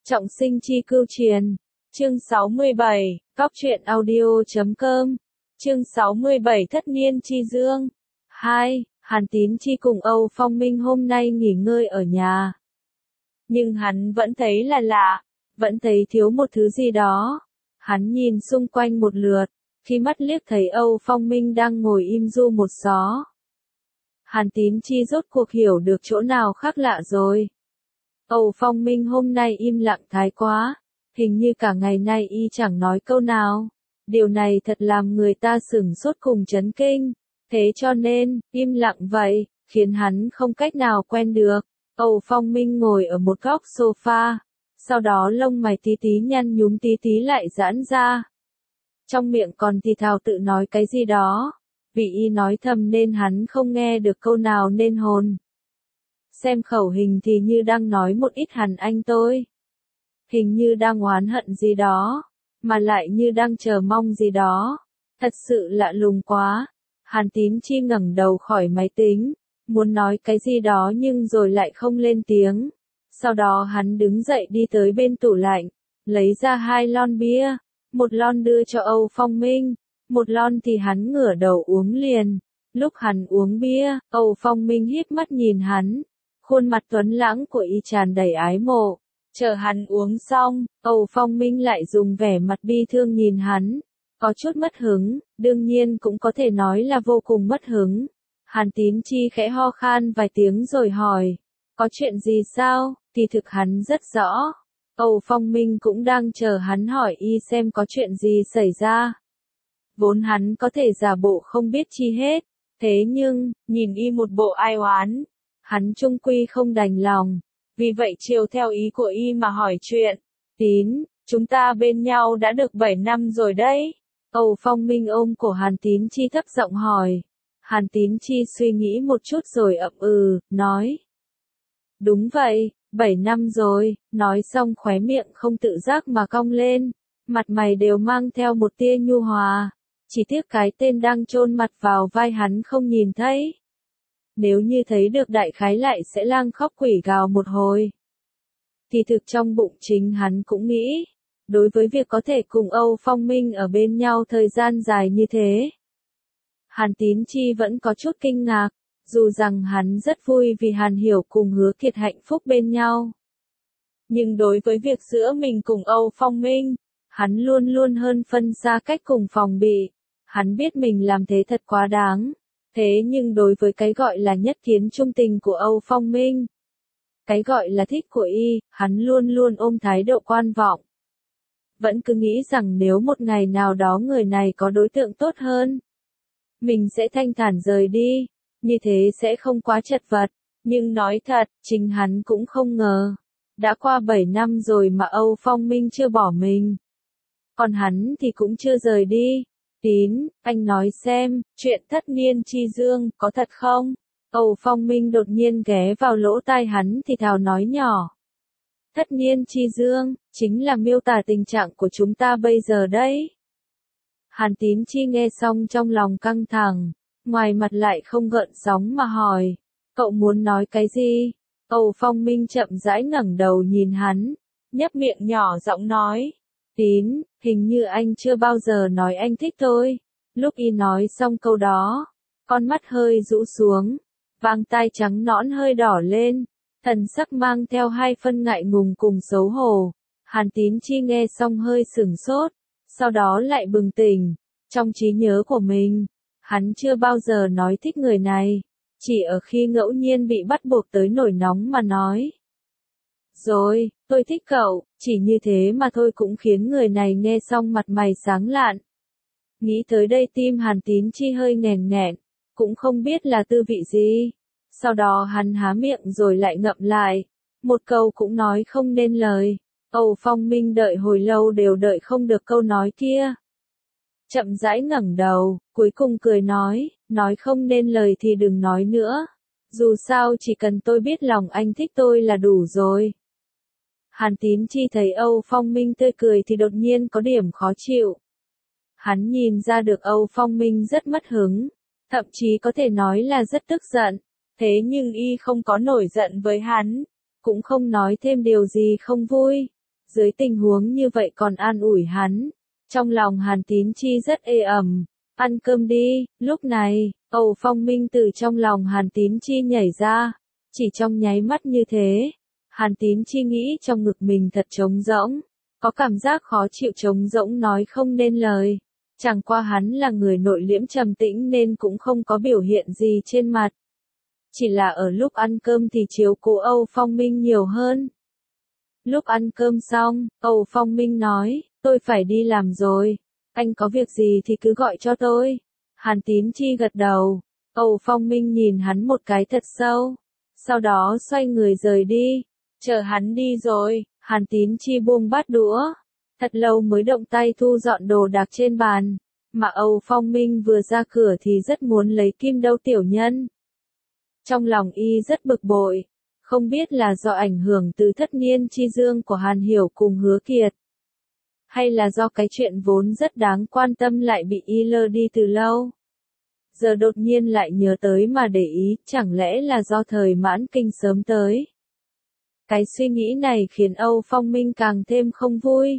Trọng sinh chi cưu truyền. Chương 67, Cóc truyện audio.com. Chương 67 Thất niên chi dương. 2. Hàn Tín Chi cùng Âu Phong Minh hôm nay nghỉ ngơi ở nhà. Nhưng hắn vẫn thấy là lạ, vẫn thấy thiếu một thứ gì đó. Hắn nhìn xung quanh một lượt, khi mắt liếc thấy Âu Phong Minh đang ngồi im du một xó. Hàn Tín Chi rốt cuộc hiểu được chỗ nào khác lạ rồi. Âu Phong Minh hôm nay im lặng thái quá, hình như cả ngày nay y chẳng nói câu nào. Điều này thật làm người ta sửng sốt cùng chấn kinh, thế cho nên, im lặng vậy, khiến hắn không cách nào quen được. Âu Phong Minh ngồi ở một góc sofa, sau đó lông mày tí tí nhăn nhúm tí tí lại giãn ra. Trong miệng còn thì thào tự nói cái gì đó, vì y nói thầm nên hắn không nghe được câu nào nên hồn. Xem khẩu hình thì như đang nói một ít Hàn Anh tôi. Hình như đang oán hận gì đó, mà lại như đang chờ mong gì đó. Thật sự lạ lùng quá. Hàn Tín Chi ngẩng đầu khỏi máy tính, muốn nói cái gì đó nhưng rồi lại không lên tiếng. Sau đó hắn đứng dậy đi tới bên tủ lạnh, lấy ra 2 lon bia, một lon đưa cho Âu Phong Minh, một lon thì hắn ngửa đầu uống liền. Lúc hắn uống bia, Âu Phong Minh híp mắt nhìn hắn, khuôn mặt tuấn lãng của y tràn đầy ái mộ. Chờ hắn uống xong, Âu Phong Minh lại dùng vẻ mặt bi thương nhìn hắn, có chút mất hứng, đương nhiên cũng có thể nói là vô cùng mất hứng. Hàn Tín Chi khẽ ho khan vài tiếng rồi hỏi, có chuyện gì sao? Thì thực hắn rất rõ. Âu Phong Minh cũng đang chờ hắn hỏi y xem có chuyện gì xảy ra. Vốn hắn có thể giả bộ không biết chi hết, thế nhưng, nhìn y một bộ ai oán, hắn chung quy không đành lòng. Vì vậy chiều theo ý của y mà hỏi chuyện. Tín, chúng ta bên nhau đã được 7 năm rồi đấy. Âu Phong Minh ôm cổ Hàn Tín Chi thấp giọng hỏi. Hàn Tín Chi suy nghĩ một chút rồi ậm nói. Đúng vậy, 7 năm rồi, nói xong khóe miệng không tự giác mà cong lên. Mặt mày đều mang theo một tia nhu hòa. Chỉ tiếc cái tên đang chôn mặt vào vai hắn không nhìn thấy. Nếu như thấy được đại khái lại sẽ lang khóc quỷ gào một hồi. Thì thực trong bụng chính hắn cũng nghĩ, đối với việc có thể cùng Âu Phong Minh ở bên nhau thời gian dài như thế. Hàn Tín Chi vẫn có chút kinh ngạc, dù rằng hắn rất vui vì Hàn Hiểu cùng Hứa Kiệt hạnh phúc bên nhau. Nhưng đối với việc giữa mình cùng Âu Phong Minh, hắn luôn luôn hơn phân xa cách cùng phòng bị. Hắn biết mình làm thế thật quá đáng. Thế nhưng đối với cái gọi là nhất kiến trung tình của Âu Phong Minh, cái gọi là thích của y, hắn luôn luôn ôm thái độ quan vọng. Vẫn cứ nghĩ rằng nếu một ngày nào đó người này có đối tượng tốt hơn, mình sẽ thanh thản rời đi, như thế sẽ không quá chật vật. Nhưng nói thật, chính hắn cũng không ngờ. Đã qua 7 năm rồi mà Âu Phong Minh chưa bỏ mình. Còn hắn thì cũng chưa rời đi. Tín, anh nói xem, chuyện thất niên chi dương, có thật không? Âu Phong Minh đột nhiên ghé vào lỗ tai hắn thì thào nói nhỏ. Thất niên chi dương, chính là miêu tả tình trạng của chúng ta bây giờ đấy. Hàn Tín Chi nghe xong trong lòng căng thẳng, ngoài mặt lại không gợn sóng mà hỏi. Cậu muốn nói cái gì? Âu Phong Minh chậm rãi ngẩng đầu nhìn hắn, nhấp miệng nhỏ giọng nói. Tín, hình như anh chưa bao giờ nói anh thích tôi. Lúc y nói xong câu đó, con mắt hơi rũ xuống, vàng tai trắng nõn hơi đỏ lên, thần sắc mang theo 2 phân ngại ngùng cùng xấu hổ. Hàn Tín Chi nghe xong hơi sửng sốt, sau đó lại bừng tỉnh. Trong trí nhớ của mình, hắn chưa bao giờ nói thích người này, chỉ ở khi ngẫu nhiên bị bắt buộc tới nổi nóng mà nói. Rồi, tôi thích cậu, chỉ như thế mà thôi cũng khiến người này nghe xong mặt mày sáng lạn. Nghĩ tới đây tim Hàn Tín Chi hơi nghèn nghẹn, cũng không biết là tư vị gì. Sau đó hắn há miệng rồi lại ngậm lại, một câu cũng nói không nên lời. Âu Phong Minh đợi hồi lâu đều đợi không được câu nói kia. Chậm rãi ngẩng đầu, cuối cùng cười nói không nên lời thì đừng nói nữa. Dù sao chỉ cần tôi biết lòng anh thích tôi là đủ rồi. Hàn Tín Chi thấy Âu Phong Minh tươi cười thì đột nhiên có điểm khó chịu. Hắn nhìn ra được Âu Phong Minh rất mất hứng, thậm chí có thể nói là rất tức giận. Thế nhưng y không có nổi giận với hắn, cũng không nói thêm điều gì không vui. Dưới tình huống như vậy còn an ủi hắn. Trong lòng Hàn Tín Chi rất ê ẩm. Ăn cơm đi, lúc này, Âu Phong Minh từ trong lòng Hàn Tín Chi nhảy ra. Chỉ trong nháy mắt như thế, Hàn Tín Chi nghĩ trong ngực mình thật trống rỗng. Có cảm giác khó chịu trống rỗng nói không nên lời. Chẳng qua hắn là người nội liễm trầm tĩnh nên cũng không có biểu hiện gì trên mặt. Chỉ là ở lúc ăn cơm thì chiếu cố Âu Phong Minh nhiều hơn. Lúc ăn cơm xong, Âu Phong Minh nói, tôi phải đi làm rồi. Anh có việc gì thì cứ gọi cho tôi. Hàn Tín Chi gật đầu. Âu Phong Minh nhìn hắn một cái thật sâu. Sau đó xoay người rời đi. Chờ hắn đi rồi, Hàn Tín Chi buông bát đũa. Thật lâu mới động tay thu dọn đồ đạc trên bàn. Mà Âu Phong Minh vừa ra cửa thì rất muốn lấy kim đâu tiểu nhân. Trong lòng y rất bực bội. Không biết là do ảnh hưởng từ thất niên chi dương của Hàn Hiểu cùng Hứa Kiệt. Hay là do cái chuyện vốn rất đáng quan tâm lại bị y lơ đi từ lâu. Giờ đột nhiên lại nhớ tới mà để ý, chẳng lẽ là do thời mãn kinh sớm tới. Cái suy nghĩ này khiến Âu Phong Minh càng thêm không vui.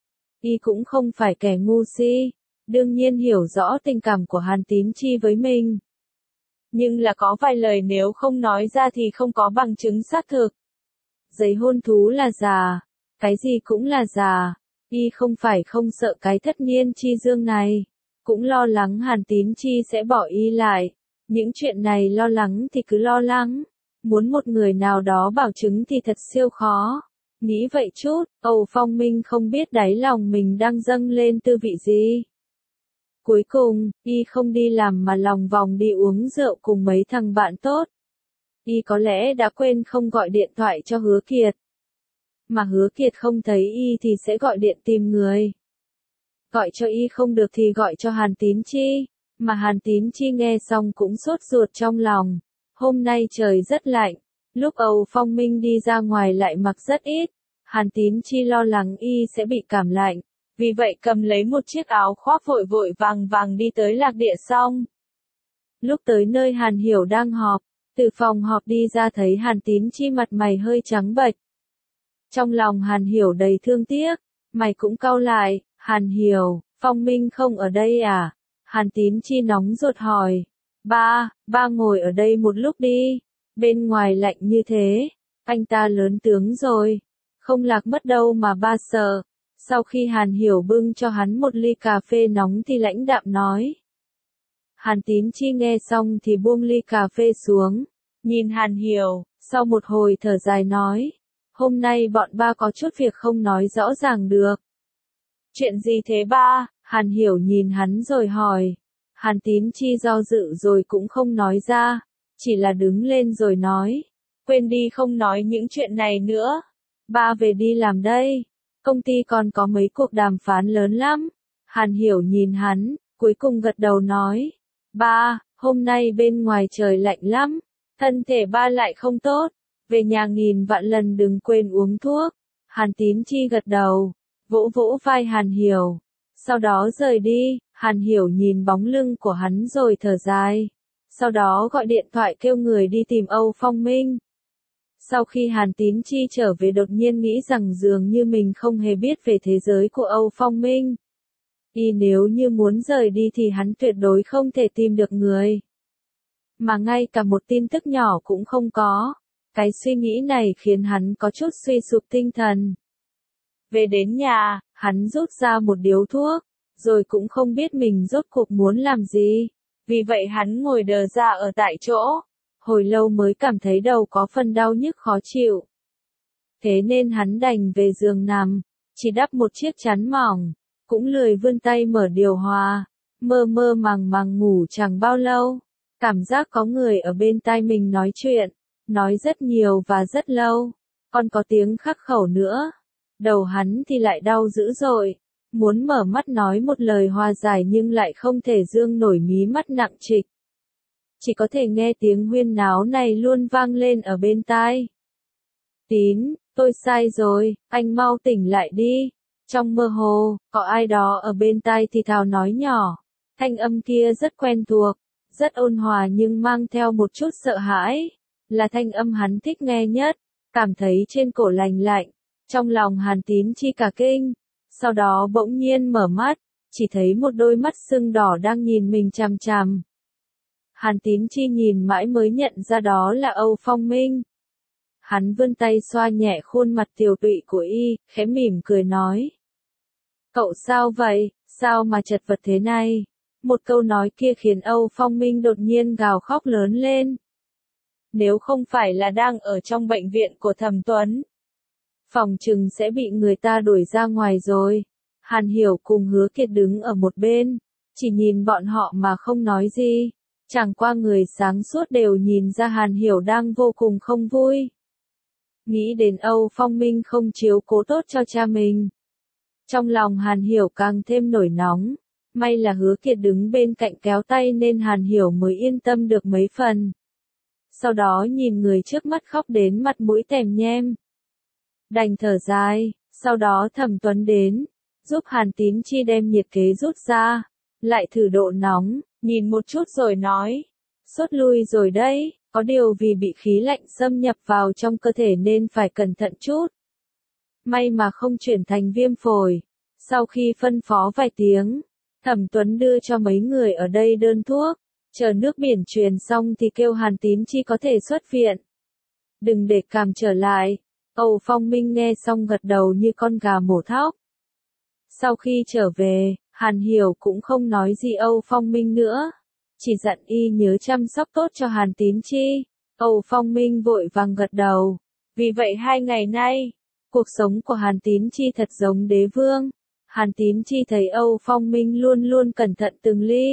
Y cũng không phải kẻ ngu si, đương nhiên hiểu rõ tình cảm của Hàn Tín Chi với mình. Nhưng là có vài lời nếu không nói ra thì không có bằng chứng xác thực. Giấy hôn thú là giả, cái gì cũng là giả. Y không phải không sợ cái thất niên chi dương này, cũng lo lắng Hàn Tín Chi sẽ bỏ y lại. Những chuyện này lo lắng thì cứ lo lắng, muốn một người nào đó bảo chứng thì thật siêu khó. Nghĩ vậy chút, Âu Phong Minh không biết đáy lòng mình đang dâng lên tư vị gì. Cuối cùng, y không đi làm mà lòng vòng đi uống rượu cùng mấy thằng bạn tốt. Y có lẽ đã quên không gọi điện thoại cho Hứa Kiệt. Mà Hứa Kiệt không thấy y thì sẽ gọi điện tìm người. Gọi cho y không được thì gọi cho Hàn Tín Chi. Mà Hàn Tín Chi nghe xong cũng sốt ruột trong lòng. Hôm nay trời rất lạnh. Lúc Âu Phong Minh đi ra ngoài lại mặc rất ít. Hàn Tín Chi lo lắng y sẽ bị cảm lạnh. Vì vậy cầm lấy một chiếc áo khoác vội vội vàng vàng đi tới Lạc Địa Song. Lúc tới nơi Hàn Hiểu đang họp, từ phòng họp đi ra thấy Hàn Tín Chi mặt mày hơi trắng bệch. Trong lòng Hàn Hiểu đầy thương tiếc, mày cũng cau lại, Hàn Hiểu, Phong Minh không ở đây à? Hàn Tín Chi nóng ruột hỏi, ba ngồi ở đây một lúc đi, bên ngoài lạnh như thế, anh ta lớn tướng rồi, không lạc mất đâu mà ba sợ. Sau khi Hàn Hiểu bưng cho hắn một ly cà phê nóng thì lãnh đạm nói. Hàn Tín Chi nghe xong thì buông ly cà phê xuống, nhìn Hàn Hiểu, sau một hồi thở dài nói. Hôm nay bọn ba có chút việc không nói rõ ràng được. Chuyện gì thế ba? Hàn Hiểu nhìn hắn rồi hỏi. Hàn Tín Chi do dự rồi cũng không nói ra, chỉ là đứng lên rồi nói. Quên đi không nói những chuyện này nữa. Ba về đi làm đây. Công ty còn có mấy cuộc đàm phán lớn lắm. Hàn Hiểu nhìn hắn, cuối cùng gật đầu nói. Ba, hôm nay bên ngoài trời lạnh lắm. Thân thể ba lại không tốt. Về nhà nghìn vạn lần đừng quên uống thuốc. Hàn Tín Chi gật đầu, vỗ vỗ vai Hàn Hiểu. Sau đó rời đi, Hàn Hiểu nhìn bóng lưng của hắn rồi thở dài. Sau đó gọi điện thoại kêu người đi tìm Âu Phong Minh. Sau khi Hàn Tín Chi trở về đột nhiên nghĩ rằng dường như mình không hề biết về thế giới của Âu Phong Minh. Y nếu như muốn rời đi thì hắn tuyệt đối không thể tìm được người. Mà ngay cả một tin tức nhỏ cũng không có. Cái suy nghĩ này khiến hắn có chút suy sụp tinh thần. Về đến nhà, hắn rút ra một điếu thuốc, rồi cũng không biết mình rốt cuộc muốn làm gì. Vì vậy hắn ngồi đờ ra ở tại chỗ. Hồi lâu mới cảm thấy đầu có phần đau nhức khó chịu. Thế nên hắn đành về giường nằm, chỉ đắp một chiếc chăn mỏng, cũng lười vươn tay mở điều hòa, mơ mơ màng màng ngủ chẳng bao lâu. Cảm giác có người ở bên tai mình nói chuyện, nói rất nhiều và rất lâu, còn có tiếng khắc khẩu nữa. Đầu hắn thì lại đau dữ dội, muốn mở mắt nói một lời hòa giải nhưng lại không thể dương nổi mí mắt nặng trịch. Chỉ có thể nghe tiếng huyên náo này luôn vang lên ở bên tai. Tín, tôi sai rồi, anh mau tỉnh lại đi. Trong mơ hồ, có ai đó ở bên tai thì thào nói nhỏ. Thanh âm kia rất quen thuộc, rất ôn hòa nhưng mang theo một chút sợ hãi. Là thanh âm hắn thích nghe nhất, cảm thấy trên cổ lành lạnh. Trong lòng Hàn Tín Chi cả kinh, sau đó bỗng nhiên mở mắt, chỉ thấy một đôi mắt sưng đỏ đang nhìn mình chằm chằm. Hàn Tín Chi nhìn mãi mới nhận ra đó là Âu Phong Minh. Hắn vươn tay xoa nhẹ khuôn mặt tiều tụy của y, khẽ mỉm cười nói. Cậu sao vậy, sao mà chật vật thế này? Một câu nói kia khiến Âu Phong Minh đột nhiên gào khóc lớn lên. Nếu không phải là đang ở trong bệnh viện của Thẩm Tuấn, phòng chừng sẽ bị người ta đuổi ra ngoài rồi. Hàn Hiểu cùng Hứa Kiệt đứng ở một bên, chỉ nhìn bọn họ mà không nói gì. Chẳng qua người sáng suốt đều nhìn ra Hàn Hiểu đang vô cùng không vui. Nghĩ đến Âu Phong Minh không chiếu cố tốt cho cha mình. Trong lòng Hàn Hiểu càng thêm nổi nóng. May là Hứa Kiệt đứng bên cạnh kéo tay nên Hàn Hiểu mới yên tâm được mấy phần. Sau đó nhìn người trước mắt khóc đến mặt mũi tèm nhem. Đành thở dài, sau đó Thẩm Tuấn đến, giúp Hàn Tín Chi đem nhiệt kế rút ra, lại thử độ nóng, nhìn một chút rồi nói, sốt lui rồi đấy, có điều vì bị khí lạnh xâm nhập vào trong cơ thể nên phải cẩn thận chút. May mà không chuyển thành viêm phổi. Sau khi phân phó vài tiếng, Thẩm Tuấn đưa cho mấy người ở đây đơn thuốc, chờ nước biển truyền xong thì kêu Hàn Tín Chi có thể xuất viện. Đừng để cảm trở lại. Âu Phong Minh nghe xong gật đầu như con gà mổ thóc. Sau khi trở về, Hàn Hiểu cũng không nói gì Âu Phong Minh nữa, chỉ dặn y nhớ chăm sóc tốt cho Hàn Tín Chi. Âu Phong Minh vội vàng gật đầu. Vì vậy 2 ngày nay, cuộc sống của Hàn Tín Chi thật giống đế vương. Hàn Tín Chi thấy Âu Phong Minh luôn luôn cẩn thận từng ly.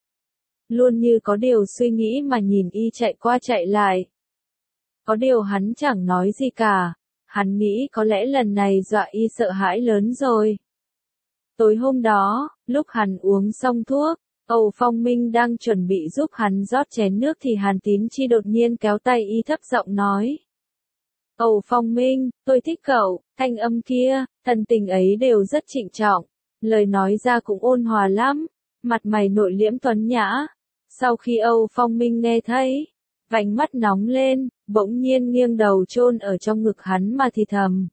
Luôn như có điều suy nghĩ mà nhìn y chạy qua chạy lại. Có điều hắn chẳng nói gì cả. Hắn nghĩ có lẽ lần này dọa y sợ hãi lớn rồi. Tối hôm đó, lúc hắn uống xong thuốc, Âu Phong Minh đang chuẩn bị giúp hắn rót chén nước thì Hàn Tín Chi đột nhiên kéo tay y thấp giọng nói. Âu Phong Minh, tôi thích cậu, thanh âm kia, thần tình ấy đều rất trịnh trọng, lời nói ra cũng ôn hòa lắm, mặt mày nội liễm tuấn nhã. Sau khi Âu Phong Minh nghe thấy, vành mắt nóng lên, bỗng nhiên nghiêng đầu chôn ở trong ngực hắn mà thì thầm.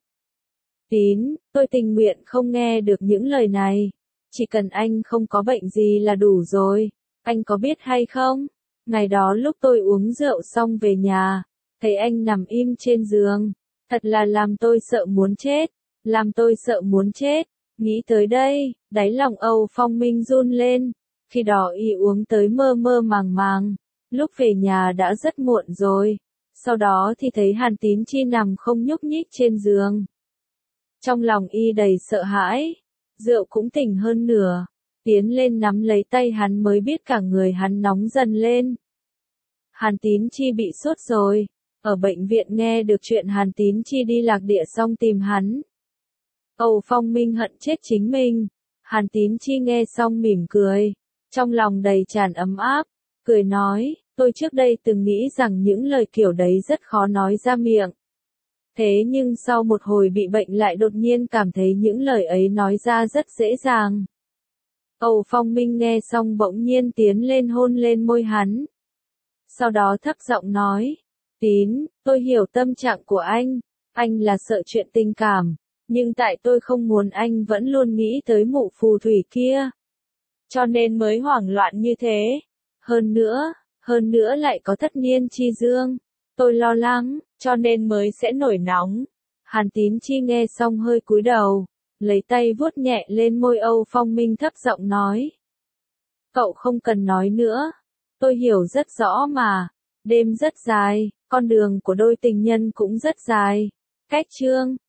Tín, tôi tình nguyện không nghe được những lời này. Chỉ cần anh không có bệnh gì là đủ rồi. Anh có biết hay không? Ngày đó lúc tôi uống rượu xong về nhà, thấy anh nằm im trên giường. Thật là làm tôi sợ muốn chết. Làm tôi sợ muốn chết. Nghĩ tới đây, đáy lòng Âu Phong Minh run lên. Khi đó y uống tới mơ mơ màng màng. Lúc về nhà đã rất muộn rồi. Sau đó thì thấy Hàn Tín Chi nằm không nhúc nhích trên giường. Trong lòng y đầy sợ hãi. Rượu cũng tỉnh hơn nửa. Tiến lên nắm lấy tay hắn mới biết cả người hắn nóng dần lên. Hàn Tín Chi bị sốt rồi. Ở bệnh viện nghe được chuyện Hàn Tín Chi đi lạc địa xong tìm hắn. Âu Phong Minh hận chết chính mình. Hàn Tín Chi nghe xong mỉm cười. Trong lòng đầy tràn ấm áp. Cười nói, tôi trước đây từng nghĩ rằng những lời kiểu đấy rất khó nói ra miệng. Thế nhưng sau một hồi bị bệnh lại đột nhiên cảm thấy những lời ấy nói ra rất dễ dàng. Âu Phong Minh nghe xong bỗng nhiên tiến lên hôn lên môi hắn. Sau đó thấp giọng nói, Tín, tôi hiểu tâm trạng của anh là sợ chuyện tình cảm, nhưng tại tôi không muốn anh vẫn luôn nghĩ tới mụ phù thủy kia. Cho nên mới hoảng loạn như thế. Hơn nữa lại có thất niên chi dương. Tôi lo lắng, cho nên mới sẽ nổi nóng. Hàn Tín Chi nghe xong hơi cúi đầu, lấy tay vuốt nhẹ lên môi Âu Phong Minh thấp giọng nói. Cậu không cần nói nữa, tôi hiểu rất rõ mà, đêm rất dài, con đường của đôi tình nhân cũng rất dài. Cách chương